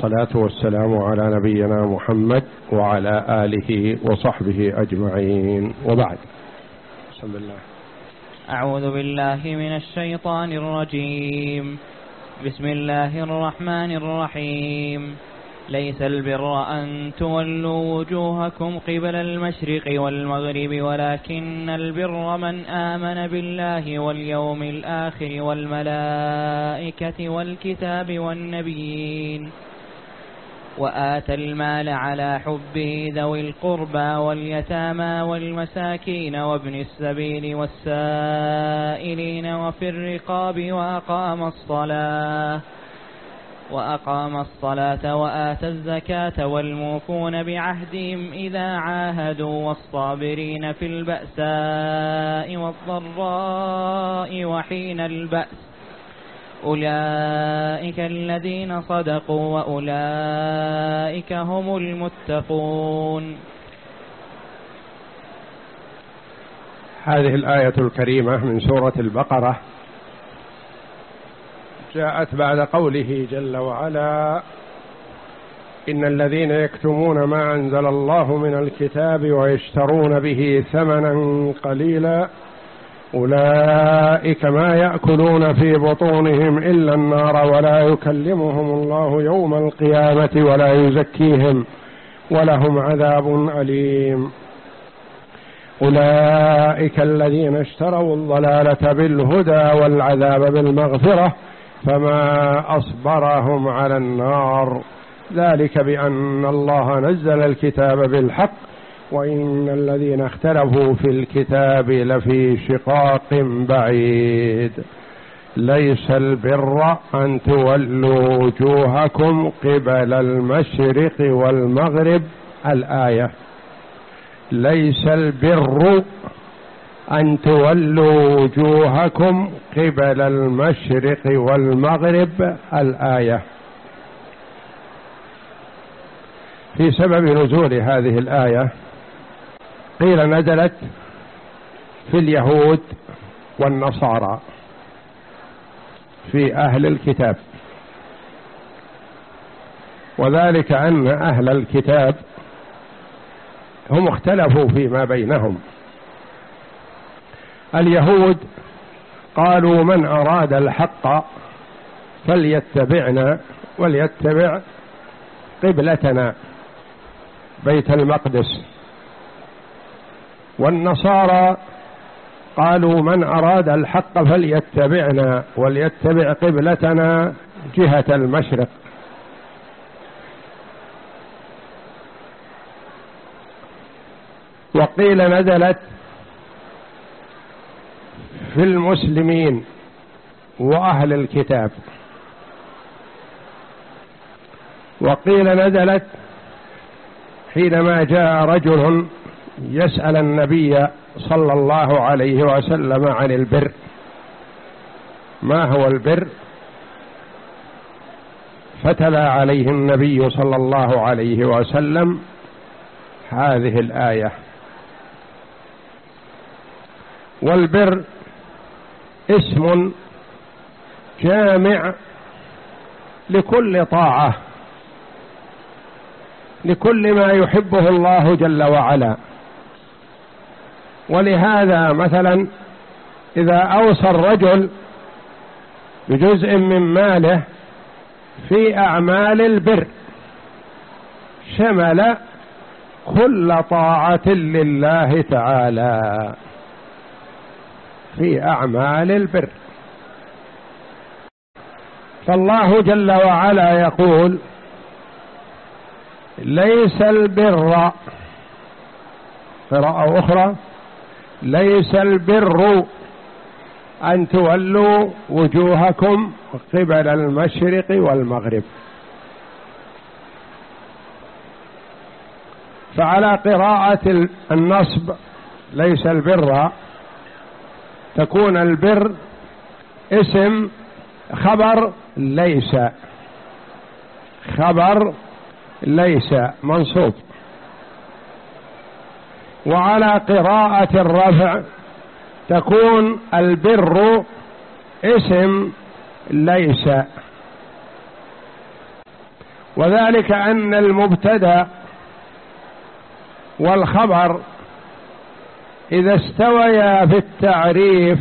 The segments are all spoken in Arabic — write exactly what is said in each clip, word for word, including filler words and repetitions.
والصلاة والسلام على نبينا محمد وعلى آله وصحبه أجمعين، وبعد. بسم الله. أعوذ بالله من الشيطان الرجيم. بسم الله الرحمن الرحيم. ليس البر أن تولوا وجوهكم قبل المشرق والمغرب ولكن البر من آمن بالله واليوم الآخر والملائكة والكتاب والنبيين وآتى المال على حبه ذوي القربى واليتامى والمساكين وابن السبيل والسائلين وفي الرقاب وأقام الصلاة وأقام الصلاة وآتى الزكاة والموفون بعهدهم إذا عاهدوا والصابرين في البأساء والضراء وحين البأس أولئك الذين صدقوا وأولئك هم المتقون. هذه الآية الكريمة من سورة البقرة جاءت بعد قوله جل وعلا: إن الذين يكتمون ما أنزل الله من الكتاب ويشترون به ثمنا قليلا أولئك ما يأكلون في بطونهم إلا النار ولا يكلمهم الله يوم القيامة ولا يزكيهم ولهم عذاب أليم. أولئك الذين اشتروا الضلالة بالهدى والعذاب بالمغفرة فما أصبرهم على النار ذلك بأن الله نزل الكتاب بالحق وإن الذين اختلفوا في الكتاب لفي شقاق بعيد. ليس البر أن تولوا وجوهكم قبل المشرق والمغرب. الآية: ليس البر أن تولوا وجوهكم قبل المشرق والمغرب. الآية. في سبب نزول هذه الآية قيل نزلت في اليهود والنصارى، في أهل الكتاب، وذلك أن أهل الكتاب هم اختلفوا فيما بينهم. اليهود قالوا: من أراد الحق فليتبعنا وليتبع قبلتنا بيت المقدس. والنصارى قالوا: من أراد الحق فليتبعنا وليتبع قبلتنا جهة المشرق. وقيل نزلت في المسلمين وأهل الكتاب، وقيل نزلت حينما جاء رجل يسأل النبي صلى الله عليه وسلم عن البر، ما هو البر؟ فتلا عليه النبي صلى الله عليه وسلم هذه الآية. والبر اسم جامع لكل طاعة، لكل ما يحبه الله جل وعلا. ولهذا مثلا إذا أوصى الرجل بجزء من ماله في أعمال البر شمل كل طاعة لله تعالى في أعمال البر. فالله جل وعلا يقول: ليس البر، قراءة أخرى: ليس البر أن تولوا وجوهكم قبل المشرق والمغرب. فعلى قراءة النصب ليس البر تكون البر اسم خبر ليس، خبر ليس منصوب. وعلى قراءة الرفع تكون البر اسم ليس. وذلك أن المبتدأ والخبر إذا استويا في التعريف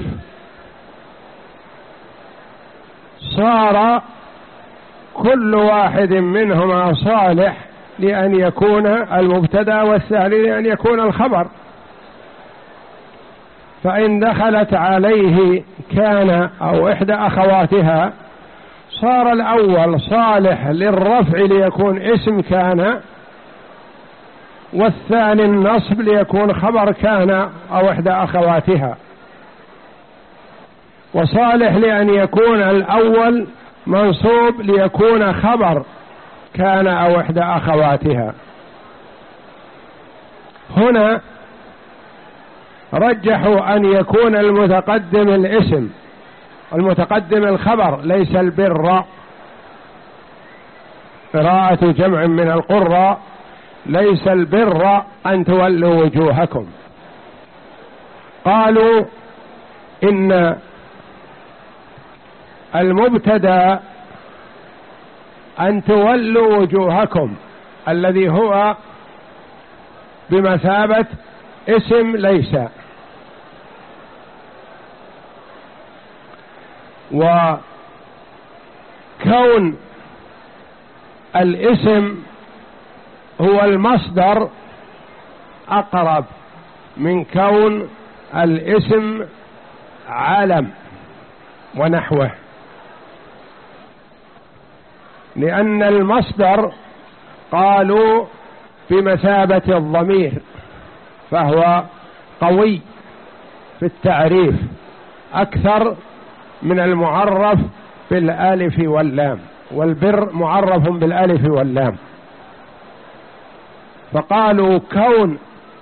صار كل واحد منهما صالح لأن يكون المبتدأ والثاني لأن يكون الخبر. فإن دخلت عليه كان أو إحدى أخواتها صار الأول صالح للرفع ليكون اسم كان، والثاني النصب ليكون خبر كان أو إحدى أخواتها، وصالح لأن يكون الأول منصوب ليكون خبر كان أو إحدى أخواتها. هنا رجحوا أن يكون المتقدم الاسم المتقدم الخبر، ليس البر. قراءة جمع من القراء ليس البر أن تولوا وجوهكم. قالوا إن المبتدأ أن تولوا وجوهكم الذي هو بمثابة اسم ليس، وكون الاسم هو المصدر أقرب من كون الاسم علم ونحوه، لأن المصدر قالوا بمثابة الضمير فهو قوي في التعريف أكثر من المعرف بالالف واللام، والبر معرف بالالف واللام. فقالوا كون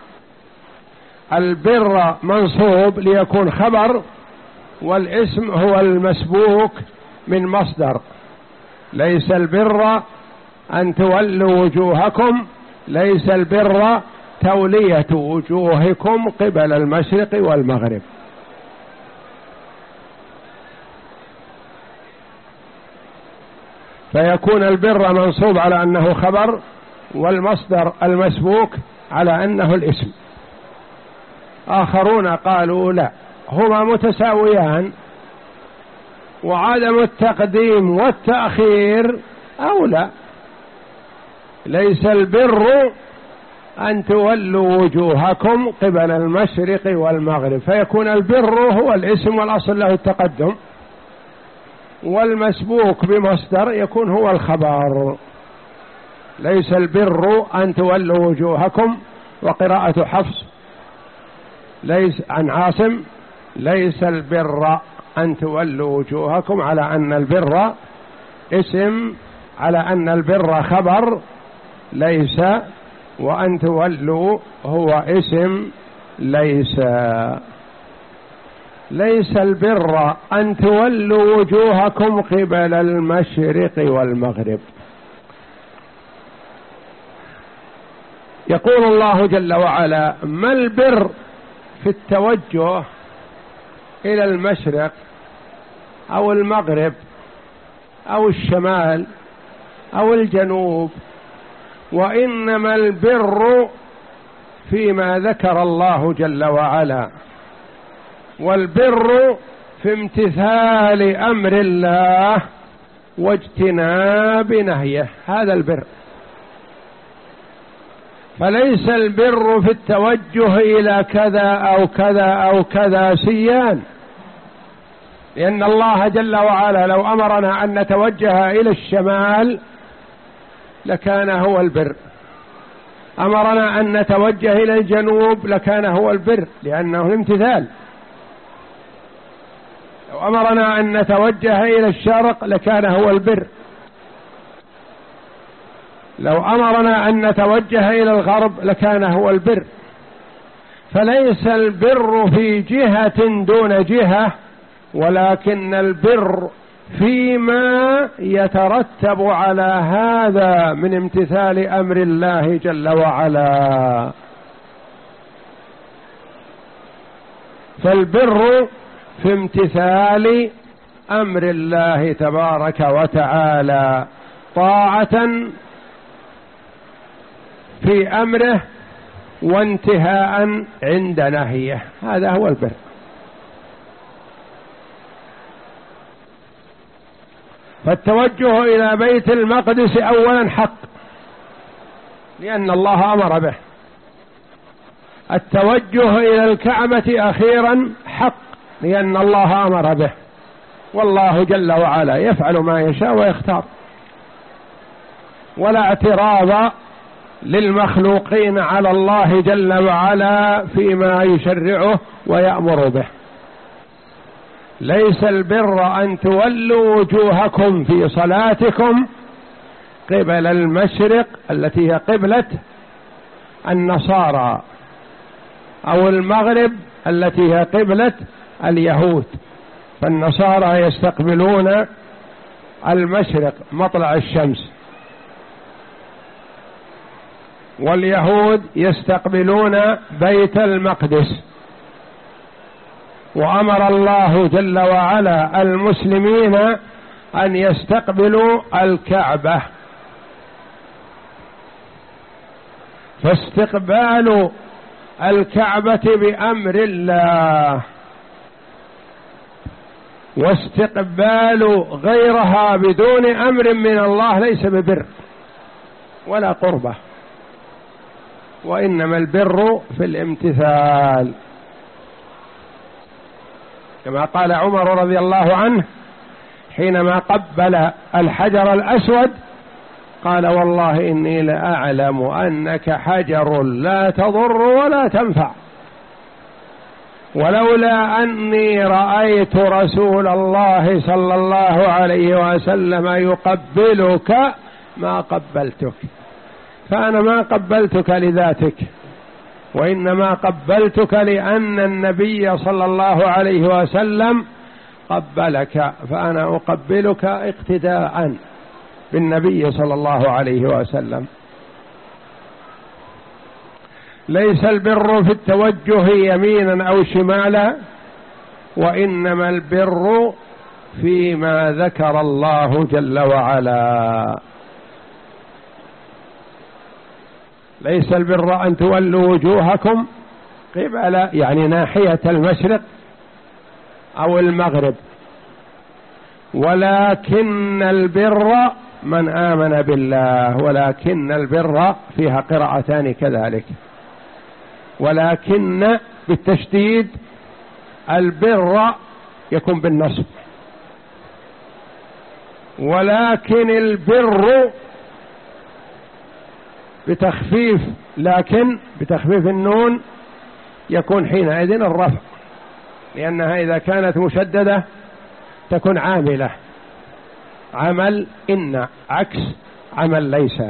البر منصوب ليكون خبر، والاسم هو المسبوك من مصدر. ليس البر أن تولوا وجوهكم، ليس البر تولية وجوهكم قبل المشرق والمغرب. فيكون البر منصوب على أنه خبر، والمصدر المسبوك على أنه الاسم. آخرون قالوا لا، هما متساويان، وعدم التقديم والتأخير أولى. ليس البر أن تولوا وجوهكم قبل المشرق والمغرب، فيكون البر هو الاسم والأصل له التقدم، والمسبوك بمصدر يكون هو الخبر. ليس البر أن تولوا وجوهكم، وقراءة حفص ليس عن عاصم ليس البر أن تولوا وجوهكم، على أن البر اسم، على أن البر خبر ليس، وأن تولوا هو اسم ليس. ليس البر أن تولوا وجوهكم قبل المشرق والمغرب. يقول الله جل وعلا: ما البر في التوجه إلى المشرق أو المغرب أو الشمال أو الجنوب، وإنما البر فيما ذكر الله جل وعلا، والبر في امتثال أمر الله واجتناب نهيه، هذا البر. فليس البر في التوجه إلى كذا أو كذا أو كذا سيان، لأن الله جل وعلا لو أمرنا أن نتوجه إلى الشمال لكان هو البر، أمرنا أن نتوجه إلى الجنوب لكان هو البر، لأنه الامتثال. لو أمرنا أن نتوجه إلى الشرق لكان هو البر، لو أمرنا أن نتوجه إلى الغرب لكان هو البر. فليس البر في جهة دون جهة، ولكن البر فيما يترتب على هذا من امتثال أمر الله جل وعلا. فالبر في امتثال أمر الله تبارك وتعالى، طاعة في أمره وانتهاء عند نهيه، هذا هو البر. فالتوجه إلى بيت المقدس أولا حق لأن الله أمر به، التوجه إلى الكعبة أخيرا حق لأن الله أمر به، والله جل وعلا يفعل ما يشاء ويختار، ولا اعتراض للمخلوقين على الله جل وعلا فيما يشرعه ويأمر به. ليس البر أن تولوا وجوهكم في صلاتكم قبل المشرق التي هي قبلة النصارى، أو المغرب التي هي قبلة اليهود، فالنصارى يستقبلون المشرق مطلع الشمس، واليهود يستقبلون بيت المقدس. وأمر الله جل وعلا المسلمين أن يستقبلوا الكعبة، فاستقبال الكعبة بأمر الله، واستقبال غيرها بدون أمر من الله ليس ببر ولا قربة، وإنما البر في الامتثال، كما قال عمر رضي الله عنه حينما قبل الحجر الأسود قال: والله إني لأعلم أنك حجر لا تضر ولا تنفع، ولولا أني رأيت رسول الله صلى الله عليه وسلم يقبلك ما قبلتك، فأنا ما قبلتك لذاتك، وإنما قبلتك لأن النبي صلى الله عليه وسلم قبلك، فأنا أقبلك اقتداء بالنبي صلى الله عليه وسلم. ليس البر في التوجه يمينا أو شمالا، وإنما البر فيما ذكر الله جل وعلا. ليس البر أن تولوا وجوهكم قبل يعني ناحية المشرق أو المغرب، ولكن البر من آمن بالله، ولكن البر فيها قراءتان كذلك، ولكن بالتشديد، البر يكون بالنصب، ولكن البر بتخفيف، لكن بتخفيف النون يكون حينئذ الرفع، لأنها إذا كانت مشددة تكون عاملة، عمل إن عكس عمل ليس،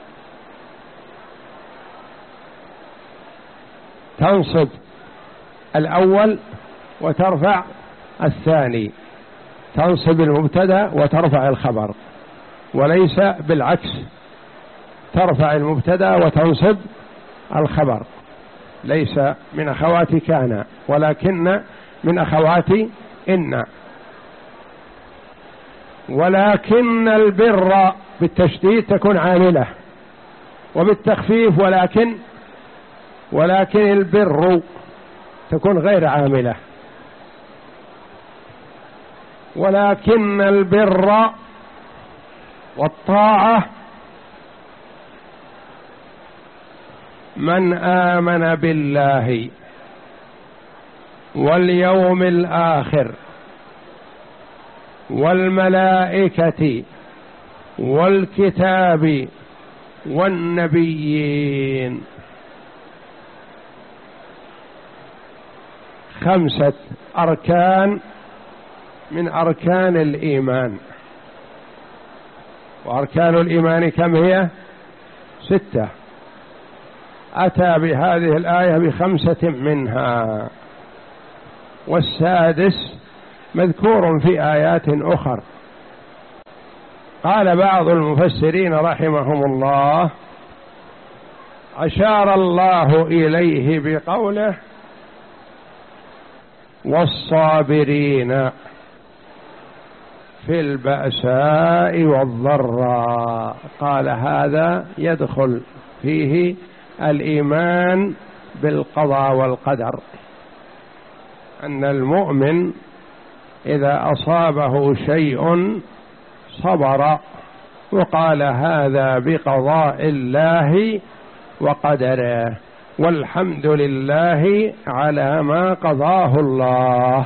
تنصب الأول وترفع الثاني، تنصب المبتدأ وترفع الخبر، وليس بالعكس، ترفع المبتدأ وتنصب الخبر، ليس من أخوات كان ولكن من أخوات إن. ولكن البر بالتشديد تكون عاملة، وبالتخفيف ولكن ولكن البر تكون غير عاملة. ولكن البر والطاعة من آمن بالله واليوم الآخر والملائكة والكتاب والنبيين. خمسة أركان من أركان الإيمان، وأركان الإيمان كم هي؟ ستة، أتى بهذه الآية بخمسة منها، والسادس مذكور في آيات أخر. قال بعض المفسرين رحمهم الله: أشار الله إليه بقوله والصابرين في البأساء والضراء. قال هذا يدخل فيه الإيمان بالقضاء والقدر، أن المؤمن إذا أصابه شيء صبر وقال هذا بقضاء الله وقدره، والحمد لله على ما قضاه الله.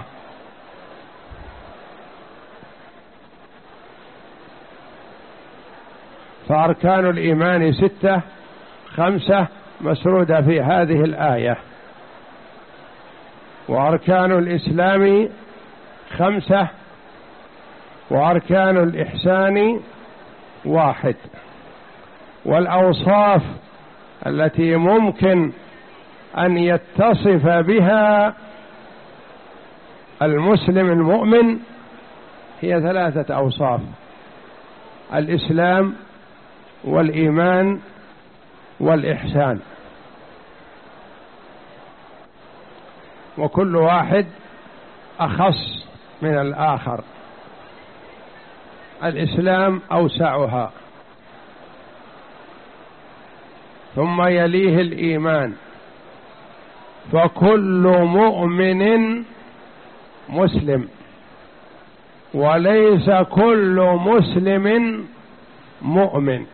فأركان الإيمان ستة، خمسة مسرودة في هذه الآية، وأركان الإسلام خمسة، وأركان الإحسان واحد. والأوصاف التي ممكن أن يتصف بها المسلم المؤمن هي ثلاثة أوصاف: الإسلام والإيمان والإحسان، وكل واحد أخص من الآخر. الإسلام أوسعها، ثم يليه الإيمان، فكل مؤمن مسلم، وليس كل مسلم مؤمن.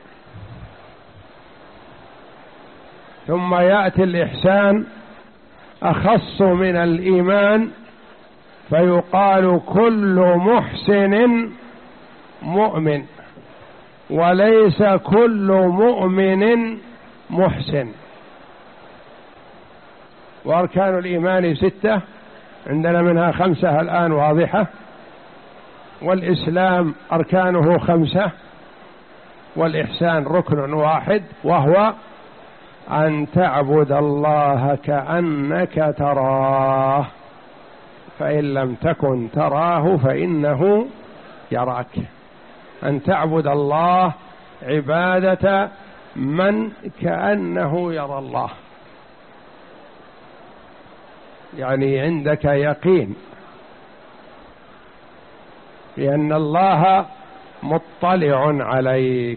ثم يأتي الإحسان أخص من الإيمان، فيقال كل محسن مؤمن، وليس كل مؤمن محسن. وأركان الإيمان ستة، عندنا منها خمسة الآن واضحة. والإسلام أركانه خمسة، والإحسان ركن واحد، وهو أن تعبد الله كأنك تراه، فإن لم تكن تراه فإنه يراك. أن تعبد الله عبادة من كأنه يرى الله، يعني عندك يقين بأن الله مطلع عليك.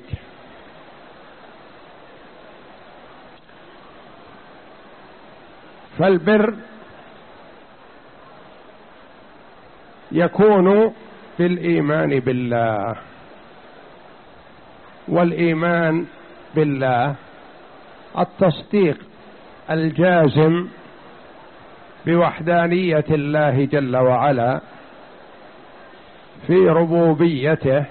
فالبر يكون بالإيمان بالله، والإيمان بالله التصديق الجازم بوحدانية الله جل وعلا في ربوبيته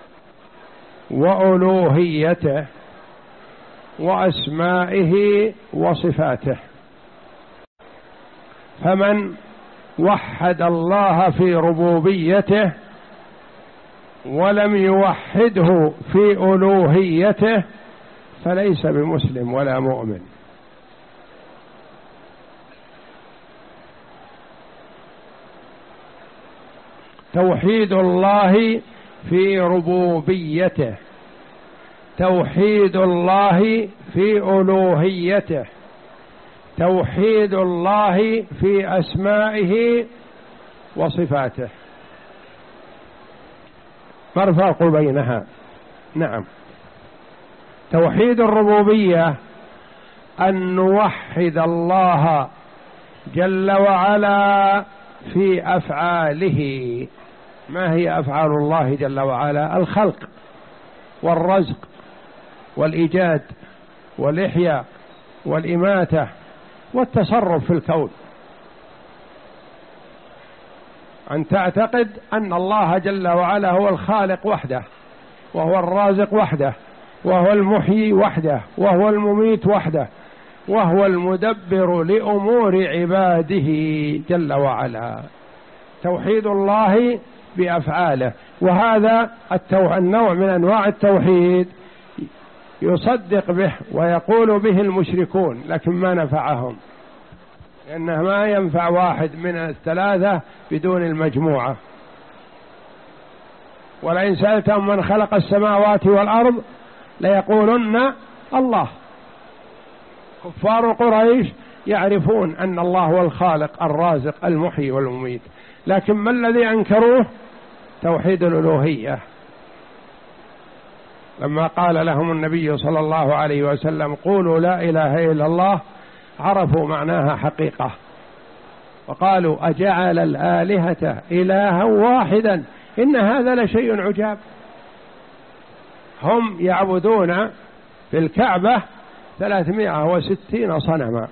وألوهيته وأسمائه وصفاته. فمن وحد الله في ربوبيته ولم يوحده في ألوهيته فليس بمسلم ولا مؤمن. توحيد الله في ربوبيته، توحيد الله في ألوهيته، توحيد الله في أسمائه وصفاته. ما الفرق بينها؟ نعم، توحيد الربوبية أن نوحد الله جل وعلا في أفعاله. ما هي أفعال الله جل وعلا؟ الخلق والرزق والإيجاد والإحياء والإماتة والتصرف في الكون. أن تعتقد أن الله جل وعلا هو الخالق وحده، وهو الرازق وحده، وهو المحيي وحده، وهو المميت وحده، وهو المدبر لأمور عباده جل وعلا. توحيد الله بأفعاله. وهذا النوع من أنواع التوحيد يصدق به ويقول به المشركون، لكن ما نفعهم، لأنه ما ينفع واحد من الثلاثة بدون المجموعة. ولئن سألتهم من خلق السماوات والأرض ليقولن الله. كفار قريش يعرفون أن الله هو الخالق الرازق المحيي والمميت، لكن ما الذي أنكروه؟ توحيد الألوهية. لما قال لهم النبي صلى الله عليه وسلم قولوا لا إله إلا الله عرفوا معناها حقيقة، وقالوا أجعل الآلهة إلها واحدا إن هذا لشيء عجاب. هم يعبدون في الكعبة ثلاثمائة وستين صنما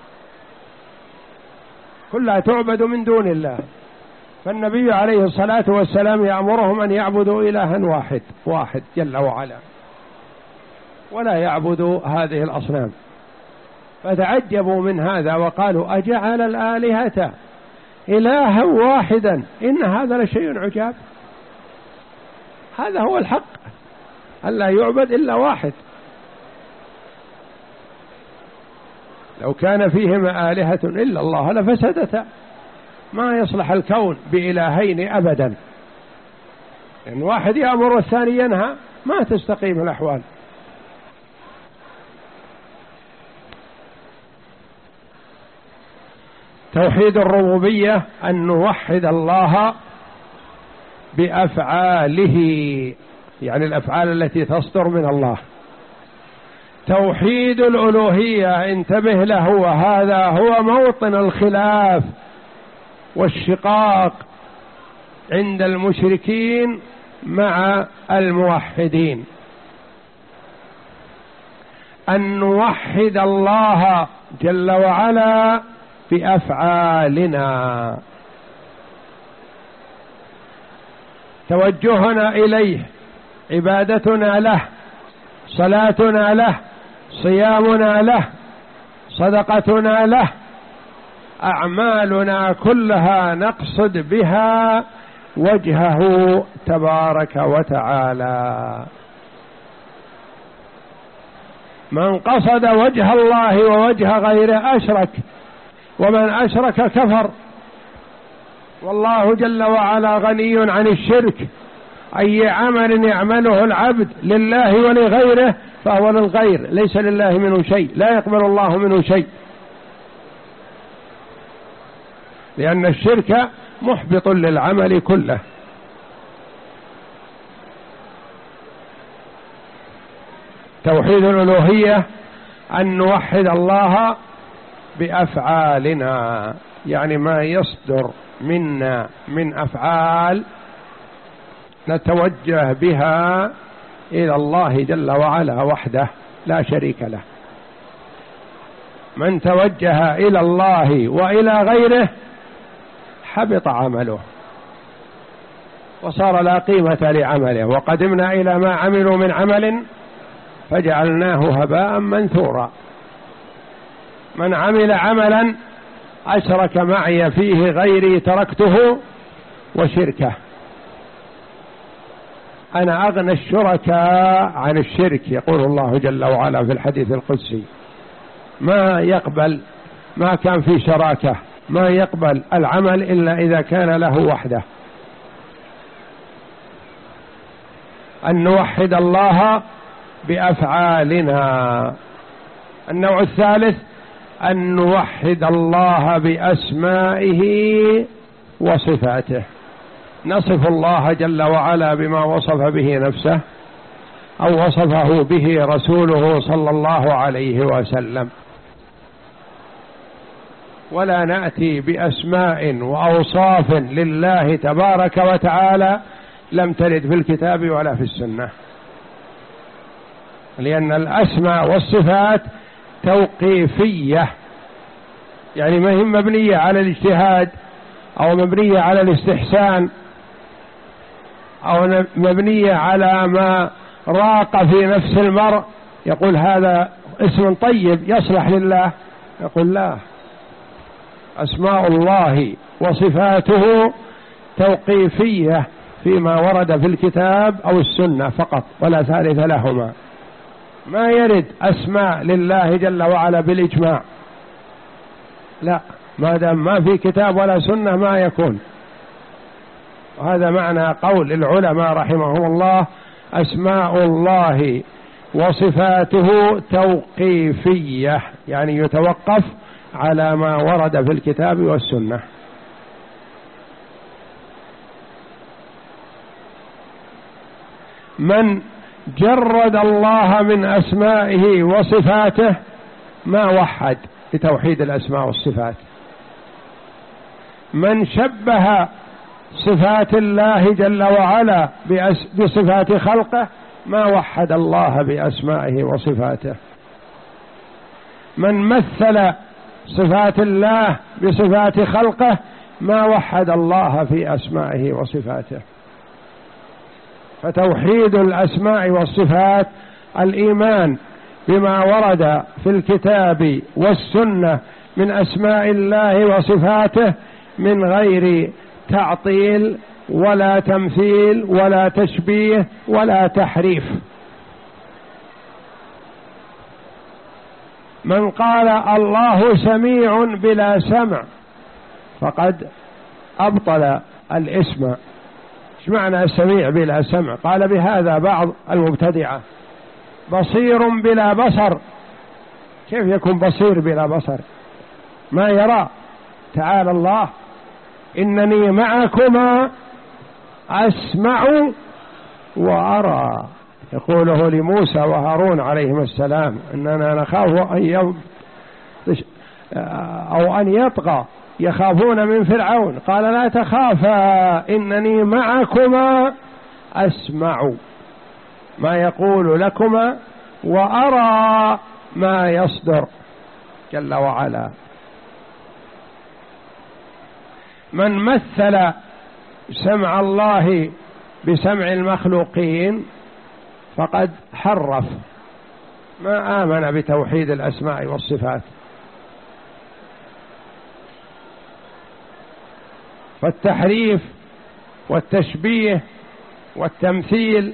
كلها تعبد من دون الله، فالنبي عليه الصلاة والسلام يأمرهم أن يعبدوا إلها واحد واحد جل وعلا ولا يعبدوا هذه الأصنام. فتعجبوا من هذا وقالوا أجعل الآلهة إلها واحدا إن هذا لشيء عجاب. هذا هو الحق، ألا يعبد إلا واحد. لو كان فيهما آلهة إلا الله لفسدتا، ما يصلح الكون بإلهين أبدا، لأن واحد يأمر والثاني ينهى ما تستقيم الأحوال. توحيد الربوبية أن نوحد الله بأفعاله، يعني الأفعال التي تصدر من الله. توحيد الألوهية انتبه له، وهذا هو موطن الخلاف والشقاق عند المشركين مع الموحدين، أن نوحد الله جل وعلا بأفعالنا، توجهنا إليه، عبادتنا له، صلاتنا له، صيامنا له، صدقتنا له، أعمالنا كلها نقصد بها وجهه تبارك وتعالى. من قصد وجه الله ووجه غيره أشرك، ومن أشرك كفر، والله جل وعلا غني عن الشرك. أي عمل يعمله العبد لله ولغيره فهو للغير، ليس لله منه شيء، لا يقبل الله منه شيء، لأن الشرك محبط للعمل كله. توحيد الألوهية أن نوحد الله بأفعالنا، يعني ما يصدر منا من أفعال نتوجه بها إلى الله جل وعلا وحده لا شريك له. من توجه إلى الله وإلى غيره حبط عمله وصار لا قيمة لعمله، وقدمنا إلى ما عملوا من عمل فجعلناه هباء منثورا. من عمل عملا أشرك معي فيه غيري تركته وشركه. أنا أغنى الشركاء عن الشرك، يقول الله جل وعلا في الحديث القدسي، ما يقبل ما كان في شراكة، ما يقبل العمل إلا إذا كان له وحده. أن نوحد الله بأفعالنا. النوع الثالث أن نوحد الله بأسمائه وصفاته، نصف الله جل وعلا بما وصف به نفسه أو وصفه به رسوله صلى الله عليه وسلم، ولا نأتي بأسماء وأوصاف لله تبارك وتعالى لم ترد في الكتاب ولا في السنة، لأن الأسماء والصفات توقيفية، يعني ما هي مبنية على الاجتهاد أو مبنية على الاستحسان أو مبنية على ما راق في نفس المرء يقول هذا اسم طيب يصلح لله، يقول لا، أسماء الله وصفاته توقيفية فيما ورد في الكتاب أو السنة فقط ولا ثالث لهما. ما يرد أسماء لله جل وعلا بالإجماع، لا، ما دام ما في كتاب ولا سنة ما يكون. وهذا معنى قول العلماء رحمهم الله: أسماء الله وصفاته توقيفية، يعني يتوقف على ما ورد في الكتاب والسنة. من جرد الله من أسمائه وصفاته ما وحد بتوحيد الأسماء والصفات. من شبه صفات الله جل وعلا بصفات خلقه ما وحد الله بأسمائه وصفاته. من مثل صفات الله بصفات خلقه ما وحد الله في أسمائه وصفاته. فتوحيد الأسماء والصفات الإيمان بما ورد في الكتاب والسنة من أسماء الله وصفاته من غير تعطيل ولا تمثيل ولا تشبيه ولا تحريف. من قال الله سميع بلا سمع فقد أبطل الاسم. ايش معنى سميع بلا سمع؟ قال بهذا بعض المبتدعة. بصير بلا بصر، كيف يكون بصير بلا بصر؟ ما يرى. تعالى الله إنني معكما أسمع وأرى، يقوله لموسى وهارون عليهما السلام إننا نخاف أن يبطش أو أن يطغى، يخافون من فرعون. قال لا تخافا إنني معكما أسمع ما يقول لكما وأرى ما يصدر جل وعلا. من مثل سمع الله بسمع المخلوقين فقد حرف، ما آمن بتوحيد الأسماء والصفات. فالتحريف والتشبيه والتمثيل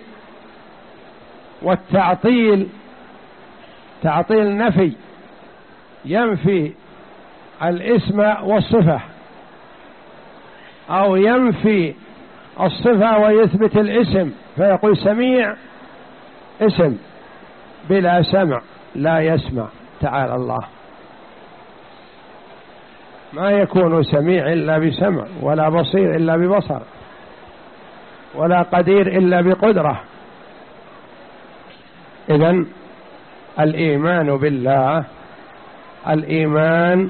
والتعطيل، تعطيل نفي ينفي الاسم والصفة، أو ينفي الصفة ويثبت الاسم فيقول سميع اسم بلا سمع لا يسمع. تعالى الله، ما يكون سميع إلا بسمع، ولا بصير إلا ببصر، ولا قدير إلا بقدرة. إذن الإيمان بالله الإيمان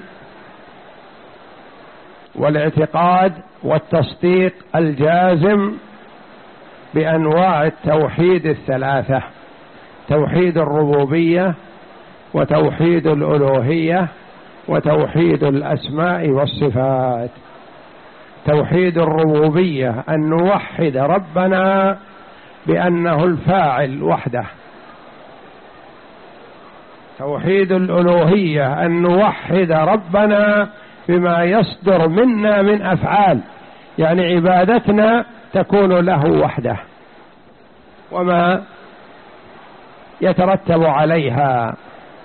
والاعتقاد والتصديق الجازم بأنواع التوحيد الثلاثة: توحيد الربوبية وتوحيد الألوهية وتوحيد الأسماء والصفات. توحيد الربوبية أن نوحد ربنا بأنه الفاعل وحده. توحيد الألوهية أن نوحد ربنا بما يصدر منا من أفعال، يعني عبادتنا تكون له وحده وما يترتب عليها.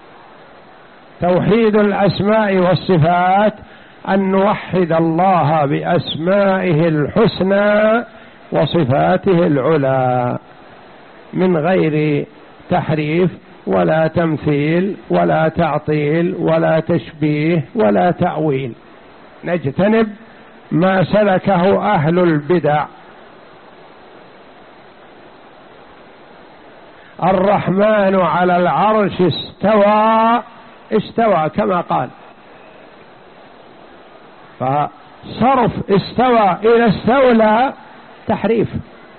توحيد الأسماء والصفات أن نوحد الله بأسمائه الحسنى وصفاته العلى من غير تحريف ولا تمثيل ولا تعطيل ولا تشبيه ولا تأويل. نجتنب ما سلكه أهل البدع. الرحمن على العرش استوى، استوى كما قال، فصرف استوى إلى استولى تحريف،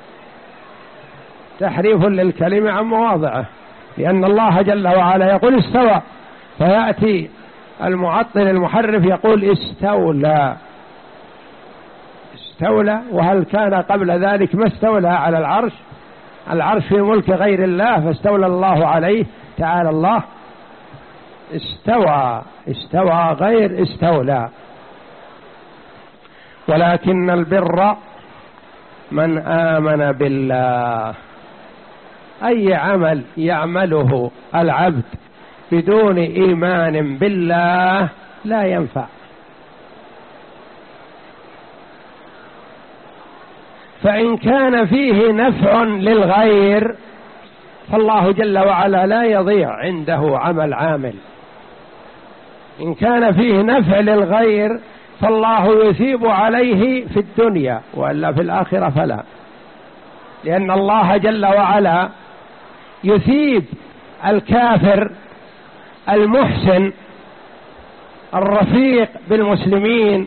تحريف للكلمة عن مواضعه، لأن الله جل وعلا يقول استوى، فيأتي المعطل المحرف يقول استولى. استولى، وهل كان قبل ذلك ما استولى على العرش؟ العرش في ملك غير الله فاستولى الله عليه. تعالى الله. استوى، استوى غير استولى. ولكن البر من آمن بالله. أي عمل يعمله العبد بدون إيمان بالله لا ينفع. فإن كان فيه نفع للغير فالله جل وعلا لا يضيع عنده عمل عامل. إن كان فيه نفع للغير فالله يثيب عليه في الدنيا، وإلا في الآخرة فلا. لأن الله جل وعلا يثيب الكافر المحسن الرفيق بالمسلمين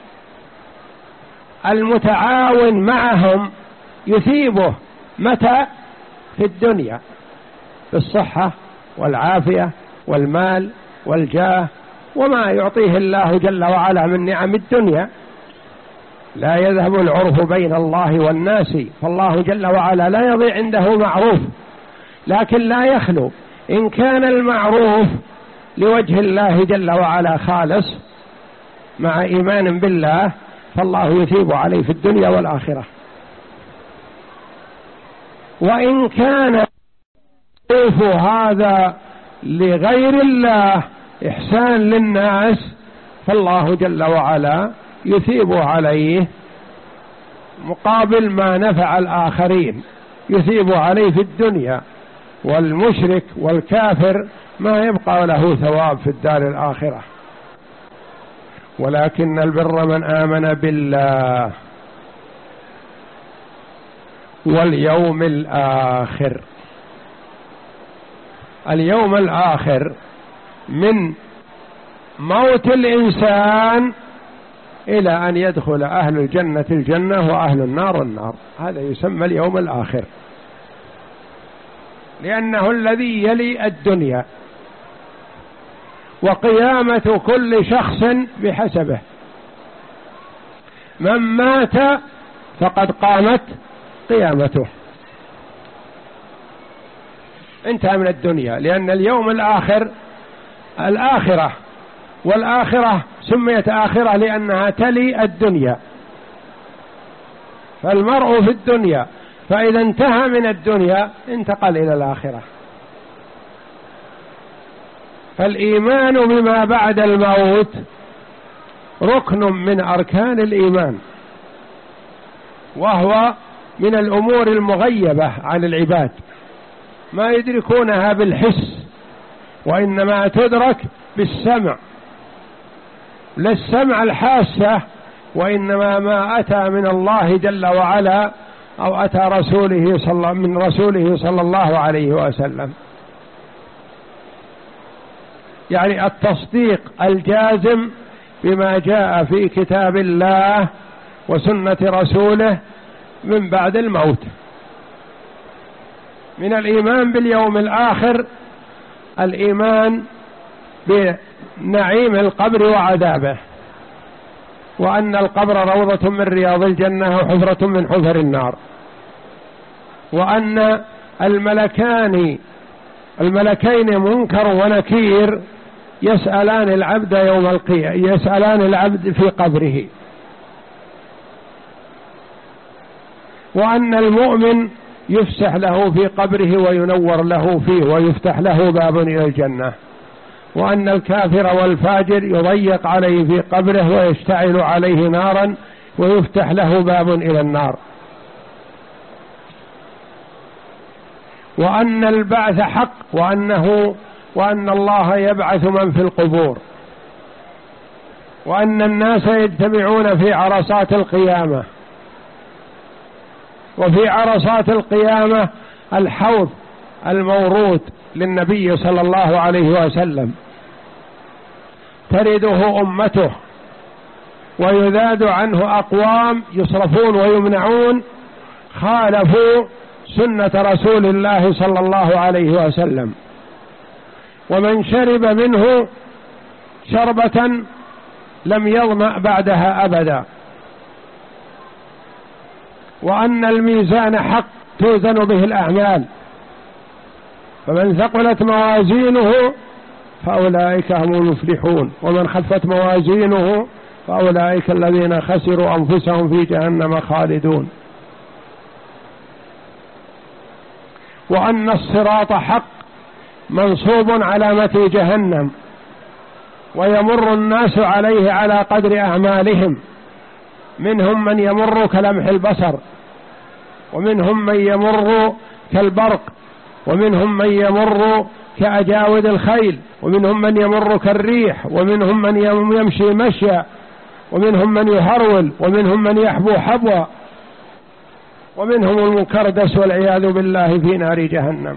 المتعاون معهم، يثيبه متى؟ في الدنيا، بالصحة والعافية والمال والجاه وما يعطيه الله جل وعلا من نعم الدنيا. لا يذهب العرف بين الله والناس، فالله جل وعلا لا يضيع عنده معروف، لكن لا يخلو إن كان المعروف لوجه الله جل وعلا خالص مع إيمان بالله فالله يثيب عليه في الدنيا والآخرة. وإن كان هذا لغير الله إحسان للناس فالله جل وعلا يثيب عليه مقابل ما نفع الآخرين، يثيب عليه في الدنيا. والمشرك والكافر ما يبقى له ثواب في الدار الآخرة. ولكن البر من آمن بالله واليوم الآخر. اليوم الآخر من موت الإنسان إلى أن يدخل أهل الجنة الجنة وأهل النار النار، هذا يسمى اليوم الآخر، لأنه الذي يلي الدنيا. وقيامة كل شخص بحسبه، من مات فقد قامت قيامته، انتهى من الدنيا. لأن اليوم الآخر الآخرة، والآخرة سميت آخرة لأنها تلي الدنيا، فالمرء في الدنيا، فإذا انتهى من الدنيا انتقل إلى الآخرة. فالإيمان بما بعد الموت ركن من أركان الإيمان، وهو من الأمور المغيبة عن العباد، ما يدركونها بالحس، وإنما تدرك بالسمع، لا السمع الحاسة، وإنما ما أتى من الله جل وعلا أو أتى رسوله صلى من رسوله صلى الله عليه وسلم. يعني التصديق الجازم بما جاء في كتاب الله وسنة رسوله من بعد الموت. من الإيمان باليوم الآخر الإيمان بنعيم القبر وعذابه، وأن القبر روضة من رياض الجنة وحفرة من حفر النار، وأن الملكان الملكين منكر ونكير يسألان العبد يوم القيامة، يسألان العبد في قبره، وأن المؤمن يفسح له في قبره وينور له فيه ويفتح له باب إلى الجنة، وأن الكافر والفاجر يضيق عليه في قبره ويشتعل عليه نارا ويفتح له باب إلى النار، وأن البعث حق، وأنه وأن الله يبعث من في القبور، وأن الناس يجتمعون في عرصات القيامة، وفي عرصات القيامة الحوض المورود للنبي صلى الله عليه وسلم ترده أمته، ويذاد عنه أقوام يصرفون ويمنعون خالفوا سنة رسول الله صلى الله عليه وسلم، ومن شرب منه شربة لم يظمأ بعدها أبدا، وأن الميزان حق توزن به الأعمال، فمن ثقلت موازينه فأولئك هم المفلحون، ومن خفت موازينه فأولئك الذين خسروا أنفسهم في جهنم خالدون، وأن الصراط حق منصوب على متن جهنم، ويمر الناس عليه على قدر أعمالهم، منهم من يمر كلمح البصر، ومنهم من يمر كالبرق، ومنهم من يمر كأجاود الخيل، ومنهم من يمر كالريح، ومنهم من يمشي مشيا، ومنهم من يهرول، ومنهم من يحبو حبوا، ومنهم المكردس والعياذ بالله في نار جهنم.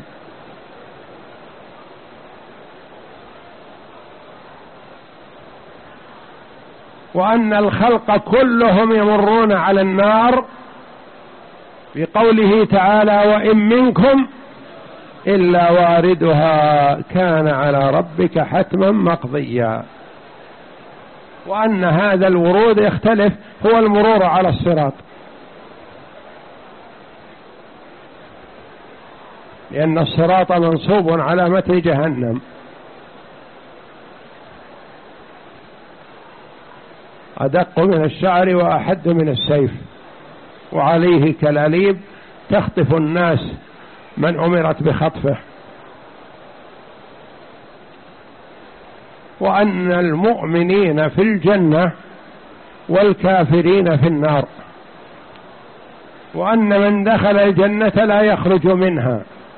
وأن الخلق كلهم يمرون على النار بقوله تعالى وإن منكم إلا واردها كان على ربك حتما مقضيا. وأن هذا الورود يختلف، هو المرور على الصراط، لأن الصراط منصوب على متن جهنم، أدق من الشعر وأحد من السيف، وعليه كلاليب تخطف الناس من أمرت بخطفه. وأن المؤمنين في الجنة والكافرين في النار، وأن من دخل الجنة لا يخرج منها،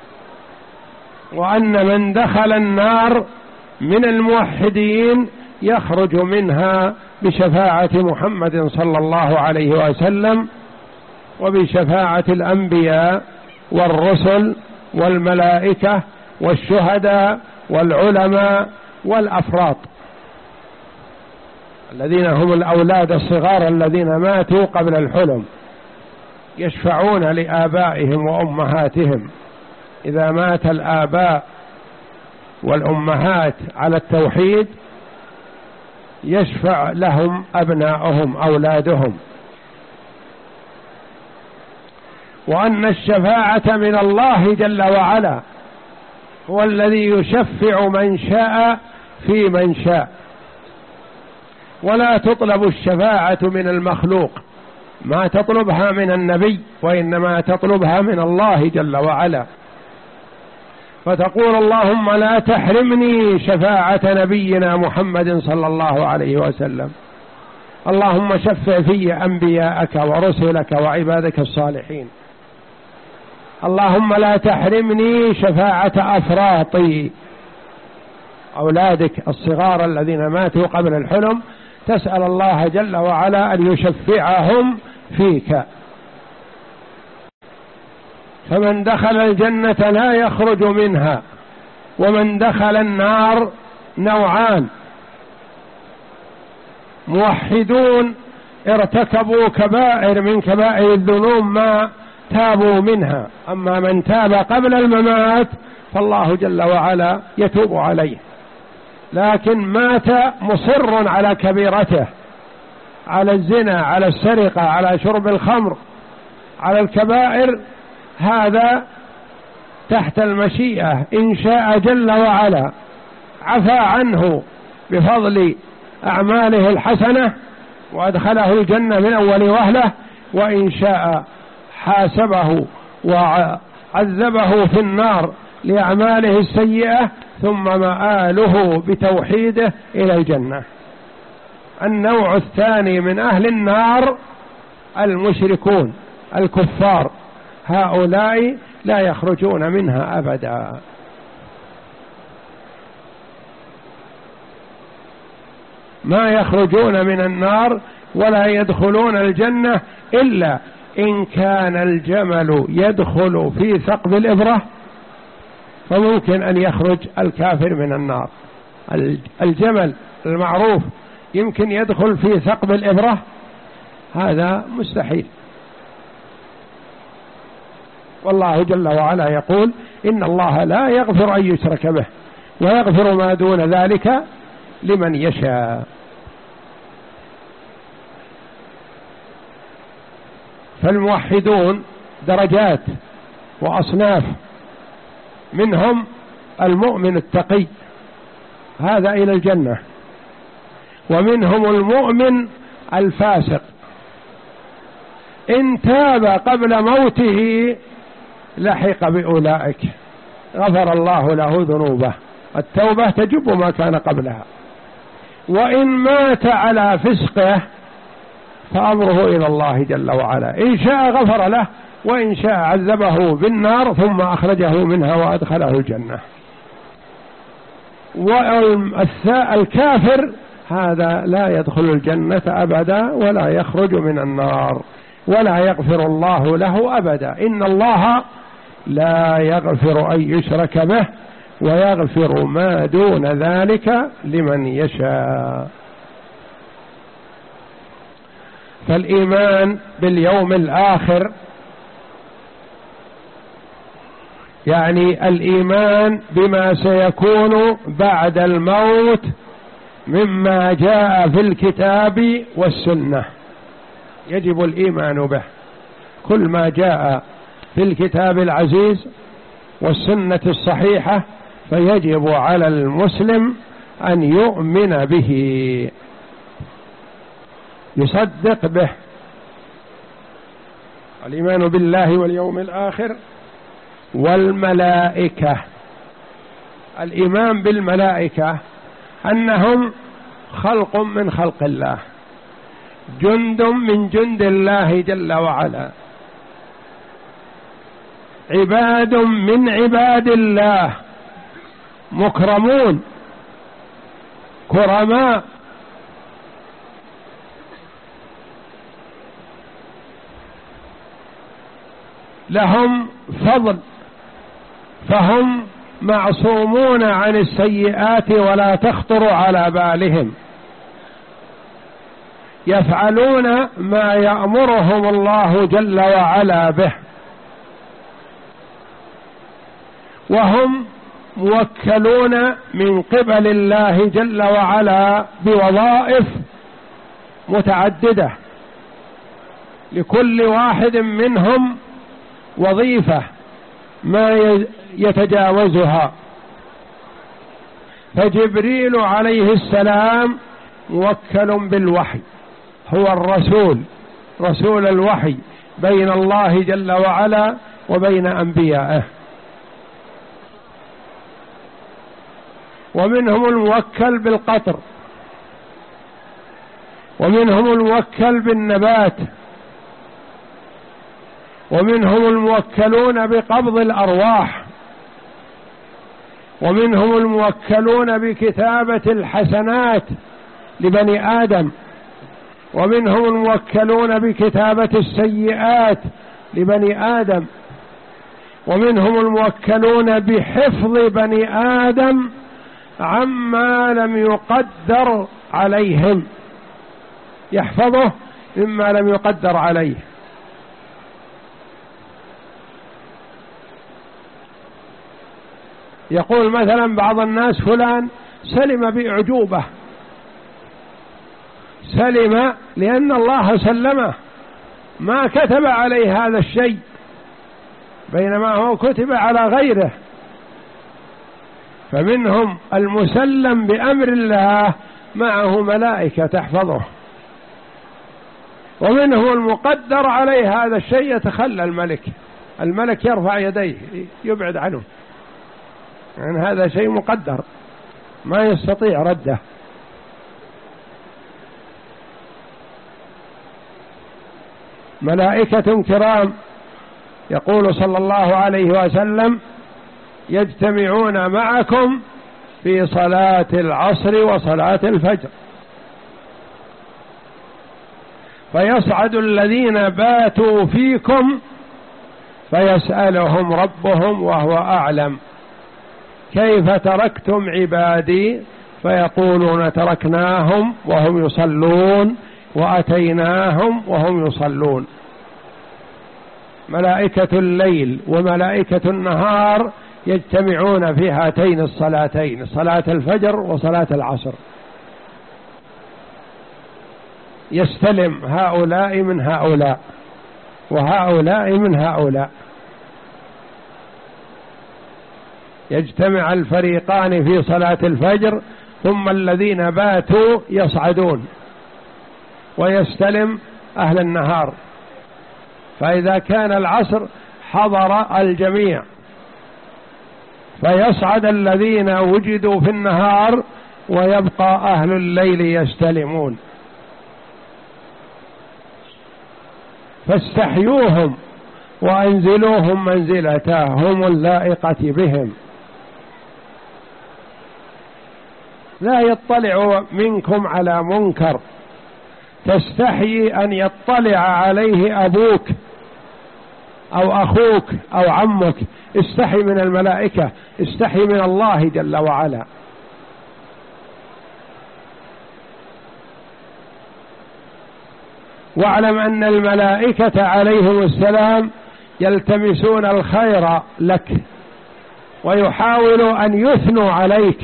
وأن من دخل النار من الموحدين يخرج منها بشفاعة محمد صلى الله عليه وسلم، وبشفاعة الأنبياء والرسل والملائكة والشهداء والعلماء والأفراط الذين هم الأولاد الصغار الذين ماتوا قبل الحلم، يشفعون لآبائهم وأمهاتهم. إذا مات الآباء والأمهات على التوحيد يشفع لهم أبناؤهم أولادهم. وأن الشفاعة من الله جل وعلا، هو الذي يشفع من شاء في من شاء، ولا تطلب الشفاعة من المخلوق، ما تطلبها من النبي، وإنما تطلبها من الله جل وعلا. فتقول اللهم لا تحرمني شفاعة نبينا محمد صلى الله عليه وسلم، اللهم شفع في أنبياءك ورسلك وعبادك الصالحين، اللهم لا تحرمني شفاعة أفراطي أولادك الصغار الذين ماتوا قبل الحلم، تسأل الله جل وعلا أن يشفعهم فيك. فمن دخل الجنة لا يخرج منها، ومن دخل النار نوعان: موحدون ارتكبوا كبائر من كبائر الذنوب ما تابوا منها، أما من تاب قبل الممات فالله جل وعلا يتوب عليه، لكن مات مصر على كبيرته، على الزنا، على السرقة، على شرب الخمر، على الكبائر، هذا تحت المشيئة، إن شاء جل وعلا عفى عنه بفضل أعماله الحسنة وأدخله الجنة من أول وهلة، وإن شاء حاسبه وعذبه في النار لأعماله السيئة، ثم مآله بتوحيده إلى الجنة. النوع الثاني من أهل النار المشركون الكفار، هؤلاء لا يخرجون منها أبدا. ما يخرجون من النار ولا يدخلون الجنة إلا إن كان الجمل يدخل في ثقب الإبرة، فممكن أن يخرج الكافر من النار. الجمل المعروف يمكن يدخل في ثقب الإبرة، هذا مستحيل. والله جل وعلا يقول إن الله لا يغفر أن يشرك به ويغفر ما دون ذلك لمن يشاء. فالموحدون درجات وأصناف، منهم المؤمن التقي هذا إلى الجنة، ومنهم المؤمن الفاسق إن تاب قبل موته لحق بأولئك، غفر الله له ذنوبه، التوبة تجب ما كان قبلها. وإن مات على فسقه فأمره إلى الله جل وعلا، إن شاء غفر له، وإن شاء عذبه بالنار ثم أخرجه منها وأدخله الجنة. والكافر هذا لا يدخل الجنة أبدا ولا يخرج من النار، ولا يغفر الله له أبدا. إن الله لا يغفر أن يشرك به ويغفر ما دون ذلك لمن يشاء. فالإيمان باليوم الآخر يعني الإيمان بما سيكون بعد الموت مما جاء في الكتاب والسنة يجب الإيمان به. كل ما جاء في الكتاب العزيز والسنة الصحيحة فيجب على المسلم أن يؤمن به، يصدق به. الإيمان بالله واليوم الآخر والملائكة. الإيمان بالملائكة أنهم خلق من خلق الله، جند من جند الله جل وعلا، عباد من عباد الله، مكرمون كرماء، لهم فضل، فهم معصومون عن السيئات ولا تخطر على بالهم، يفعلون ما يأمرهم الله جل وعلا به، وهم موكلون من قبل الله جل وعلا بوظائف متعددة، لكل واحد منهم وظيفة ما يتجاوزها. فجبريل عليه السلام موكل بالوحي، هو الرسول، رسول الوحي بين الله جل وعلا وبين أنبيائه. ومنهم الموكل بالقطر، ومنهم الموكل بالنبات، ومنهم الموكلون بقبض الأرواح، ومنهم الموكلون بكتابة الحسنات لبني آدم، ومنهم الموكلون بكتابة السيئات لبني آدم، ومنهم الموكلون بحفظ بني آدم عما لم يقدر عليهم، يحفظه مما لم يقدر عليه. يقول مثلا بعض الناس فلان سلم بأعجوبة، سلم لأن الله سلمه، ما كتب عليه هذا الشيء، بينما هو كتب على غيره. فمنهم المسلم بأمر الله معه ملائكة تحفظه، ومنهم المقدر عليه هذا الشيء يتخلى الملك، الملك يرفع يديه يبعد عنه، يعني هذا شيء مقدر ما يستطيع رده. ملائكة كرام، يقول صلى الله عليه وسلم يجتمعون معكم في صلاة العصر وصلاة الفجر، فيصعد الذين باتوا فيكم فيسألهم ربهم وهو أعلم كيف تركتم عبادي، فيقولون تركناهم وهم يصلون وأتيناهم وهم يصلون. ملائكة الليل وملائكة النهار يجتمعون في هاتين الصلاتين، صلاة الفجر وصلاة العصر، يستلم هؤلاء من هؤلاء وهؤلاء من هؤلاء، يجتمع الفريقان في صلاة الفجر، ثم الذين باتوا يصعدون ويستلم أهل النهار. فإذا كان العصر حضر الجميع، فيصعد الذين وجدوا في النهار ويبقى أهل الليل يستلمون. فاستحيوهم وأنزلوهم منزلتهم اللائقة بهم، لا يطلع منكم على منكر تستحي أن يطلع عليه أبوك أو أخوك أو عمك، استحي من الملائكة، استحي من الله جل وعلا. واعلم أن الملائكة عليهم السلام يلتمسون الخير لك ويحاولوا أن يثنوا عليك.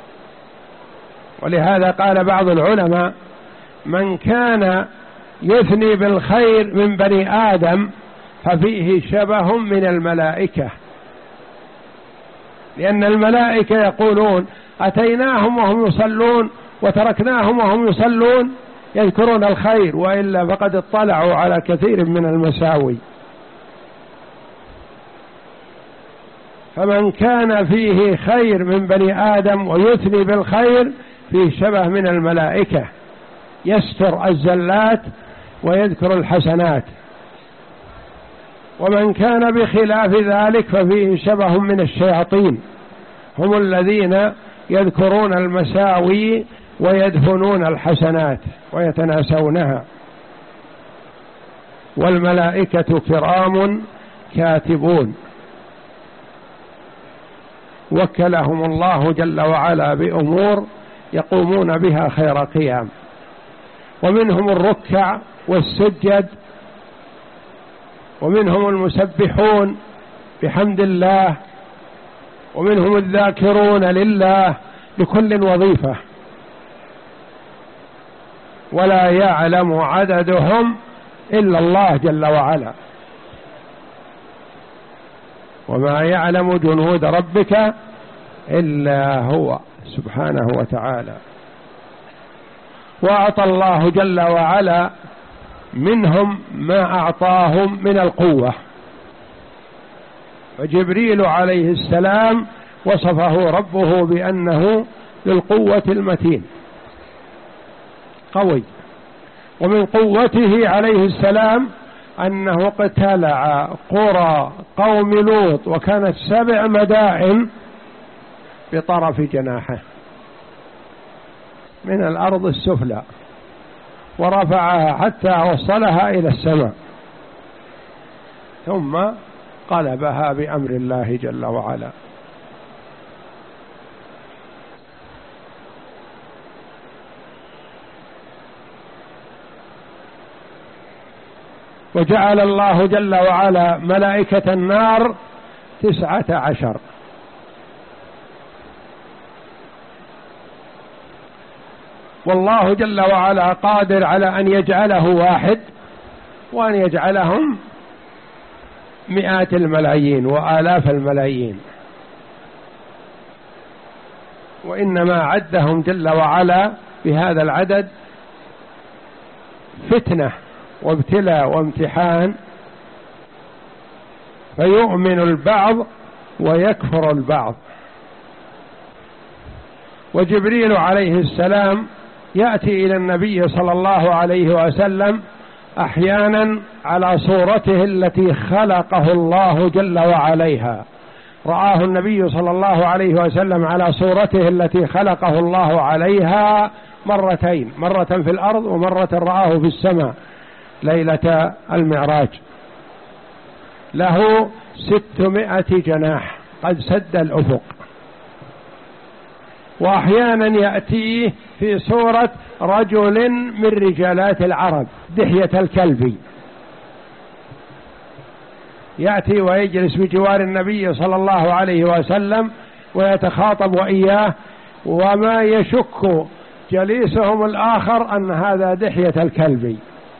ولهذا قال بعض العلماء: من كان يثني بالخير من بني آدم ففيه شبه من الملائكة، لأن الملائكة يقولون: أتيناهم وهم يصلون وتركناهم وهم يصلون، يذكرون الخير، وإلا فقد اطلعوا على كثير من المساوي. فمن كان فيه خير من بني آدم ويثني بالخير فيه شبه من الملائكة، يستر الزلات ويذكر الحسنات. ومن كان بخلاف ذلك ففيه شبه من الشياطين، هم الذين يذكرون المساوي ويدفنون الحسنات ويتناسونها. والملائكة كرام كاتبون، وكلهم الله جل وعلا بأمور يقومون بها خير قيام. ومنهم الركع والسجد، ومنهم المسبحون بحمد الله، ومنهم الذاكرون لله، لكل وظيفة، ولا يعلم عددهم إلا الله جل وعلا. وما يعلم جنود ربك إلا هو سبحانه وتعالى. وأعطى الله جل وعلا منهم ما أعطاهم من القوة. فجبريل عليه السلام وصفه ربه بأنه للقوة المتين قوي. ومن قوته عليه السلام أنه اقتلع قرى قوم لوط وكانت سبع مدائن بطرف جناحه من الأرض السفلى، ورفعها حتى وصلها إلى السماء، ثم قلبها بأمر الله جل وعلا. وجعل الله جل وعلا ملائكة النار تسعة عشر، والله جل وعلا قادر على أن يجعله واحد وأن يجعلهم مئات الملايين وآلاف الملايين، وإنما عدهم جل وعلا بهذا العدد فتنة وابتلاء وامتحان، فيؤمن البعض ويكفر البعض. وجبريل عليه السلام يأتي إلى النبي صلى الله عليه وسلم أحيانا على صورته التي خلقه الله جل وعليها. رآه النبي صلى الله عليه وسلم على صورته التي خلقه الله عليها مرتين، مرة في الأرض ومرة رآه في السماء ليلة المعراج. له ستمائة جناح قد سد الأفق. وأحيانا يأتيه في صورة رجل من رجالات العرب دحية الكلب، يأتي ويجلس بجوار النبي صلى الله عليه وسلم ويتخاطب وإياه، وما يشك جليسهم الآخر أن هذا دحية الكلب.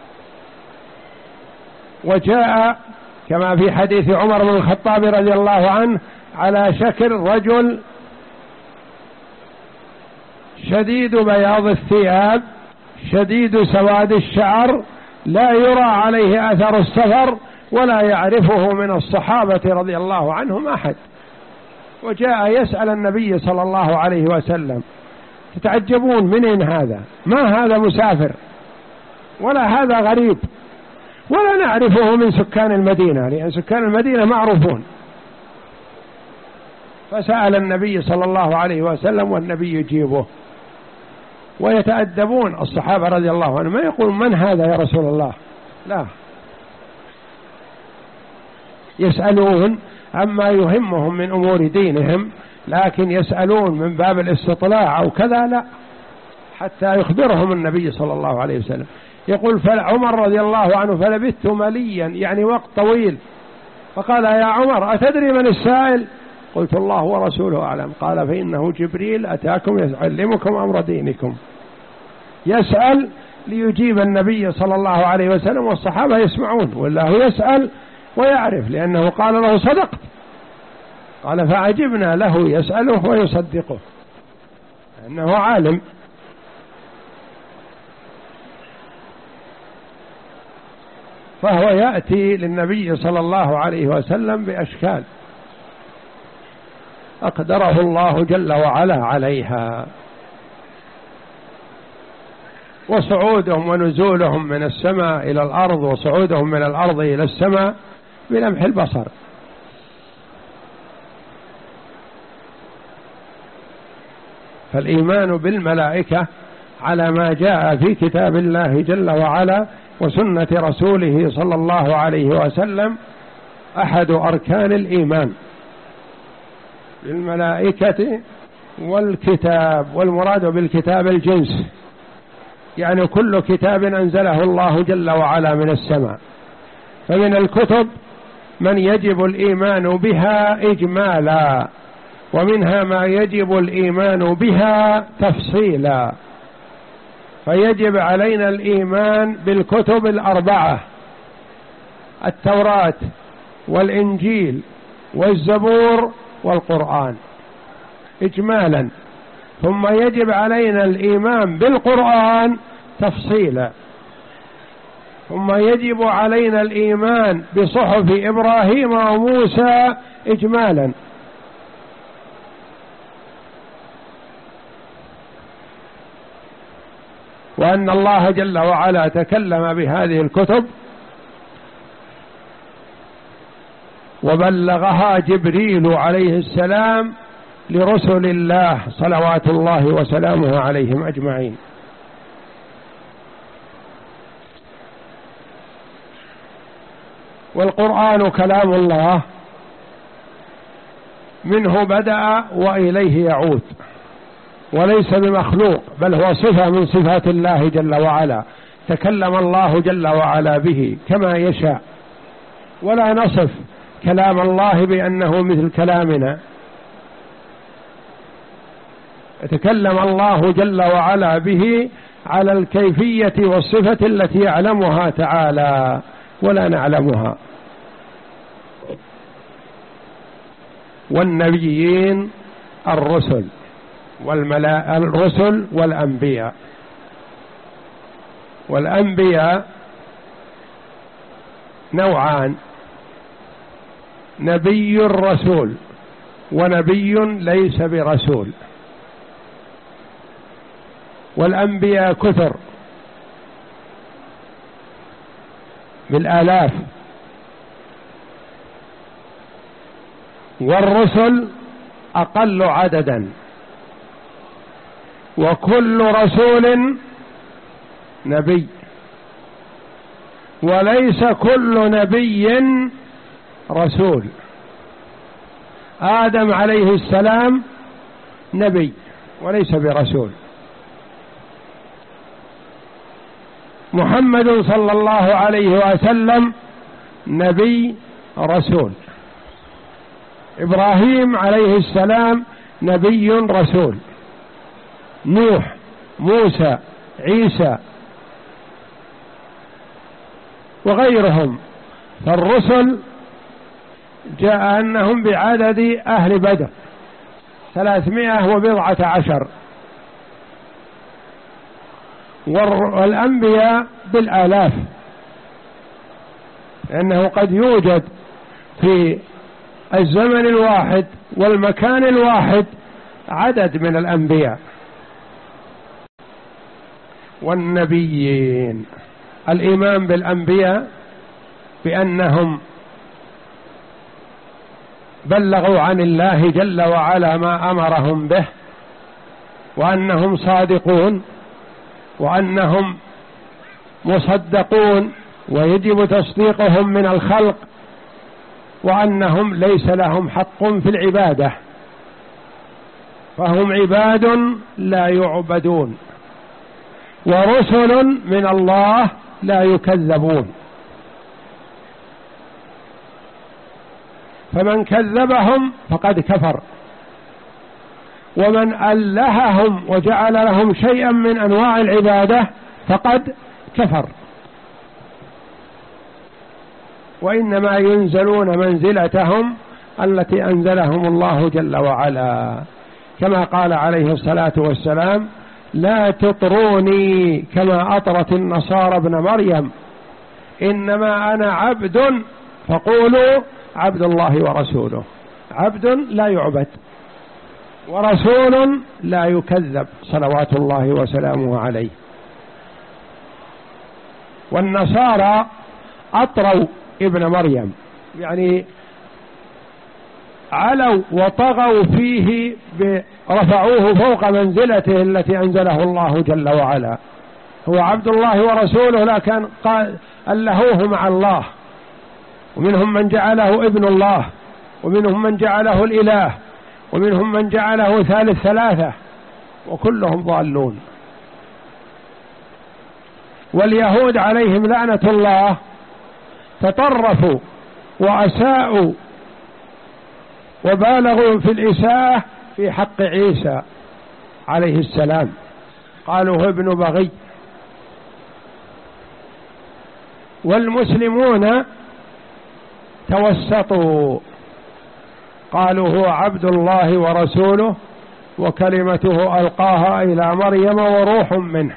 وجاء كما في حديث عمر بن الخطاب رضي الله عنه على شكل رجل شديد بياض الثياب شديد سواد الشعر، لا يرى عليه أثر السفر ولا يعرفه من الصحابة رضي الله عنهم أحد. وجاء يسأل النبي صلى الله عليه وسلم: تتعجبون منين هذا؟ ما هذا مسافر ولا هذا غريب ولا نعرفه من سكان المدينة، لأن سكان المدينة معروفون. فسأل النبي صلى الله عليه وسلم والنبي يجيبه، ويتأدبون. الصحابة رضي الله عنهم ما يقول من هذا يا رسول الله، لا، يسألون عما يهمهم من أمور دينهم، لكن يسألون من باب الاستطلاع أو كذا لا، حتى يخبرهم النبي صلى الله عليه وسلم. يقول فعمر رضي الله عنه فلبثت مليا، يعني وقت طويل، فقال يا عمر أتدري من السائل؟ قلت الله ورسوله أعلم. قال فإنه جبريل أتاكم يعلمكم أمر دينكم. يسأل ليجيب النبي صلى الله عليه وسلم والصحابة يسمعون، والله يسأل ويعرف، لأنه قال له صدقت. قال فعجبنا له يسأله ويصدقه، أنه عالم. فهو يأتي للنبي صلى الله عليه وسلم بأشكال أقدره الله جل وعلا عليها، وصعودهم ونزولهم من السماء إلى الأرض، وصعودهم من الأرض إلى السماء بلمح البصر. فالإيمان بالملائكة على ما جاء في كتاب الله جل وعلا وسنة رسوله صلى الله عليه وسلم أحد أركان الإيمان بالملائكة والكتاب. والمراد بالكتاب الجنس، يعني كل كتاب أنزله الله جل وعلا من السماء. فمن الكتب من يجب الإيمان بها إجمالا، ومنها ما يجب الإيمان بها تفصيلا. فيجب علينا الإيمان بالكتب الأربعة: التوراة والإنجيل والزبور والقرآن إجمالا. ثم يجب علينا الإيمان بالقرآن تفصيلا. ثم يجب علينا الإيمان بصحف إبراهيم وموسى إجمالا. وأن الله جل وعلا تكلم بهذه الكتب وبلغها جبريل عليه السلام لرسل الله صلوات الله وسلامه عليهم أجمعين. والقرآن كلام الله، منه بدأ وإليه يعود، وليس بمخلوق، بل هو صفة من صفات الله جل وعلا، تكلم الله جل وعلا به كما يشاء. ولا نصف كلام الله بأنه مثل كلامنا. تكلم الله جل وعلا به على الكيفية والصفة التي يعلمها تعالى ولا نعلمها. والنبيين الرسل والملائكة، الرسل والأنبياء. والأنبياء نوعان: نبي رسول، ونبي ليس برسول. والأنبياء كثر بالآلاف، والرسل أقل عددا. وكل رسول نبي، وليس كل نبي رسول. آدم عليه السلام نبي وليس برسول. محمد صلى الله عليه وسلم نبي رسول. إبراهيم عليه السلام نبي رسول. نوح، موسى، عيسى وغيرهم. فالرسل جاء أنهم بعدد أهل بدر ثلاثمائة وبضعة عشر، والأنبياء بالآلاف، لأنه قد يوجد في الزمن الواحد والمكان الواحد عدد من الأنبياء. والنبيين الإيمان بالأنبياء بأنهم بلغوا عن الله جل وعلا ما أمرهم به، وأنهم صادقون وأنهم مصدقون ويجب تصديقهم من الخلق، وأنهم ليس لهم حق في العبادة، فهم عباد لا يعبدون، ورسل من الله لا يكذبون. فمن كذبهم فقد كفر، ومن ألههم وجعل لهم شيئا من أنواع العبادة فقد كفر. وإنما ينزلون منزلتهم التي أنزلهم الله جل وعلا، كما قال عليه الصلاة والسلام: لا تطروني كما أطرت النصارى ابن مريم، إنما أنا عبد فقولوا عبد الله ورسوله. عبد لا يعبد، ورسول لا يكذب، صلوات الله وسلامه عليه. والنصارى أطروا ابن مريم، يعني علوا وطغوا فيه، رفعوه فوق منزلته التي أنزله الله جل وعلا. هو عبد الله ورسوله، لكن ألهوه مع الله، ومنهم من جعله ابن الله، ومنهم من جعله الإله، ومنهم من جعله ثالث ثلاثة، وكلهم ضالون. واليهود عليهم لعنة الله تطرفوا وأساءوا وبالغوا في الإساءة في حق عيسى عليه السلام، قالوا هو ابن بغي. والمسلمون توسطوا، قالوا هو عبد الله ورسوله وكلمته ألقاها إلى مريم وروح منه.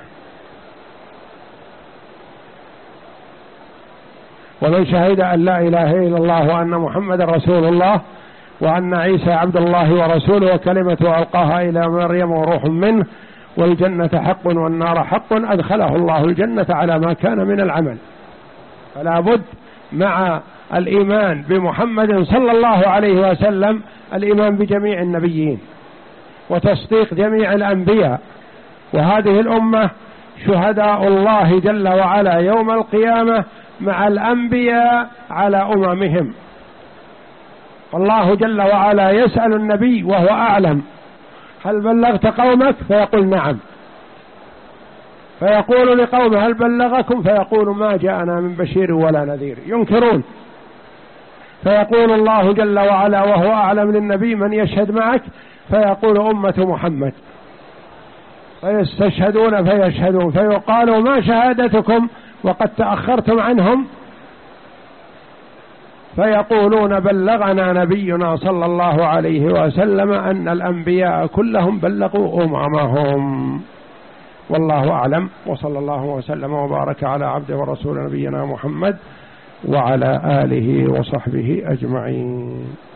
ومن شهد أن لا إله إلا الله وأن محمد رسول الله وأن عيسى عبد الله ورسوله وكلمته ألقاها إلى مريم وروح منه والجنة حق والنار حق أدخله الله الجنة على ما كان من العمل. فلا بد مع الإيمان بمحمد صلى الله عليه وسلم الإيمان بجميع النبيين وتصديق جميع الأنبياء. وهذه الأمة شهداء الله جل وعلا يوم القيامة مع الأنبياء على أممهم. والله جل وعلا يسأل النبي وهو أعلم: هل بلغت قومك؟ فيقول نعم. فيقول لقومه: هل بلغكم؟ فيقول ما جاءنا من بشير ولا نذير، ينكرون. فيقول الله جل وعلا وهو أعلم للنبي: من يشهد معك؟ فيقول أمة محمد. فيستشهدون فيشهدون، فيقالوا ما شهادتكم وقد تأخرتم عنهم؟ فيقولون بلغنا نبينا صلى الله عليه وسلم أن الأنبياء كلهم بلغوا أممهم. والله أعلم، وصلى الله وسلم وبارك على عبده ورسول نبينا محمد وعلى آله وصحبه أجمعين.